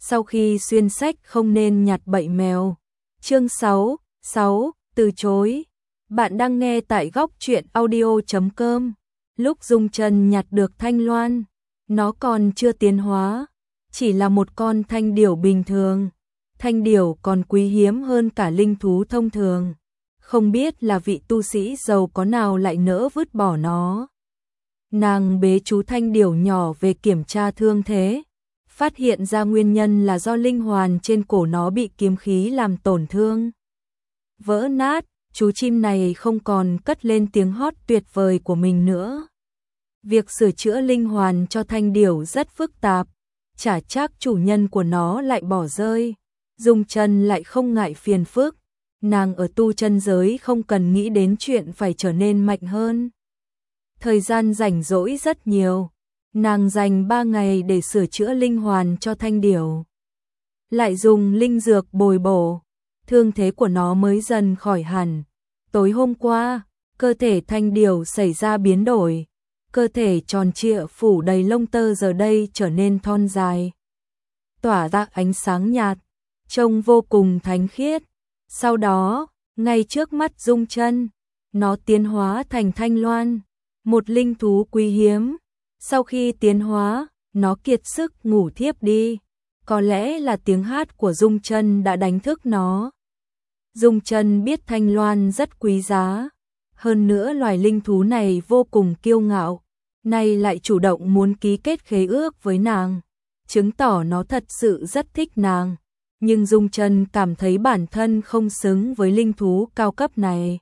sau khi xuyên sách không nên nhặt bậy mèo. Chương 6, từ chối. Bạn đang nghe tại góc truyện audio.com. Lúc Dung Trần nhặt được thanh loan, nó còn chưa tiến hóa, chỉ là một con thanh điểu bình thường. Thanh điểu còn quý hiếm hơn cả linh thú thông thường. Không biết là vị tu sĩ giàu có nào lại nỡ vứt bỏ nó. Nàng bế chú thanh điểu nhỏ về kiểm tra thương thế, phát hiện ra nguyên nhân là do linh hoàn trên cổ nó bị kiếm khí làm tổn thương, vỡ nát. Chú chim này không còn cất lên tiếng hót tuyệt vời của mình nữa. Việc sửa chữa linh hoàn cho thanh điểu rất phức tạp, chả chắc chủ nhân của nó lại bỏ rơi. Dung Trần lại không ngại phiền phức, nàng ở tu chân giới không cần nghĩ đến chuyện phải trở nên mạnh hơn. Thời gian rảnh rỗi rất nhiều, nàng dành 3 ngày để sửa chữa linh hoàn cho thanh điểu. Lại dùng linh dược bồi bổ, thương thế của nó mới dần khỏi hẳn. Tối hôm qua, cơ thể thanh điểu xảy ra biến đổi, cơ thể tròn trịa phủ đầy lông tơ giờ đây trở nên thon dài, tỏa ra ánh sáng nhạt, trông vô cùng thánh khiết. Sau đó, ngay trước mắt Dung Trần, nó tiến hóa thành thanh loan, một linh thú quý hiếm. Sau khi tiến hóa, nó kiệt sức ngủ thiếp đi. Có lẽ là tiếng hát của Dung Trần đã đánh thức nó. Dung Trần biết thanh loan rất quý giá, hơn nữa loài linh thú này vô cùng kiêu ngạo, nay lại chủ động muốn ký kết khế ước với nàng, chứng tỏ nó thật sự rất thích nàng. Nhưng Dung Trần cảm thấy bản thân không xứng với linh thú cao cấp này,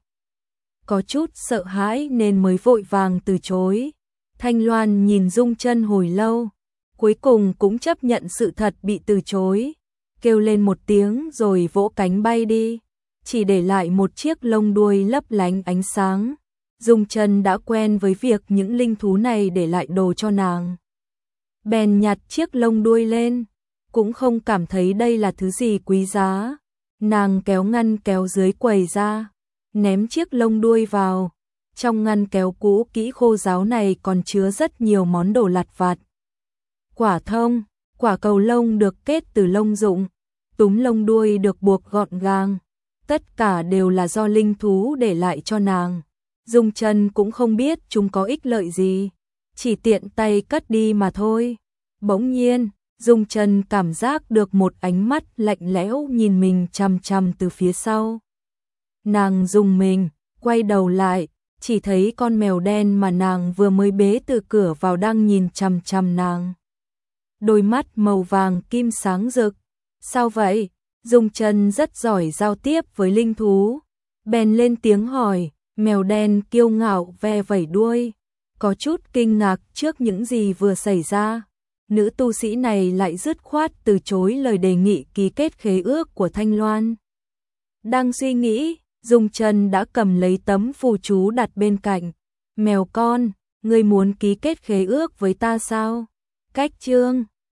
có chút sợ hãi nên mới vội vàng từ chối. Thanh loan nhìn Dung Trần hồi lâu, cuối cùng cũng chấp nhận sự thật bị từ chối, kêu lên một tiếng rồi vỗ cánh bay đi, chỉ để lại một chiếc lông đuôi lấp lánh ánh sáng. Dung Trần đã quen với việc những linh thú này để lại đồ cho nàng, bèn nhặt chiếc lông đuôi lên, cũng không cảm thấy đây là thứ gì quý giá. Nàng kéo ngăn kéo dưới quầy ra, ném chiếc lông đuôi vào. Trong ngăn kéo cũ kỹ khô ráo này còn chứa rất nhiều món đồ lặt vặt. Quả thông, quả cầu lông được kết từ lông rụng, túm lông đuôi được buộc gọn gàng, tất cả đều là do linh thú để lại cho nàng. Dung Trần cũng không biết chúng có ích lợi gì, chỉ tiện tay cất đi mà thôi. Bỗng nhiên, Dung Trần cảm giác được một ánh mắt lạnh lẽo nhìn mình chằm chằm từ phía sau. Nàng rùng mình, quay đầu lại, chỉ thấy con mèo đen mà nàng vừa mới bế từ cửa vào đang nhìn chằm chằm nàng. Đôi mắt màu vàng kim sáng rực. Sao vậy? Dung Trần rất giỏi giao tiếp với linh thú, bèn lên tiếng hỏi. Mèo đen kiêu ngạo ve vẩy đuôi, có chút kinh ngạc trước những gì vừa xảy ra. Nữ tu sĩ này lại dứt khoát từ chối lời đề nghị ký kết khế ước của Thanh Loan. Đang suy nghĩ, Dung Trần đã cầm lấy tấm phù chú đặt bên cạnh. Mèo con, ngươi muốn ký kết khế ước với ta sao? Cách chương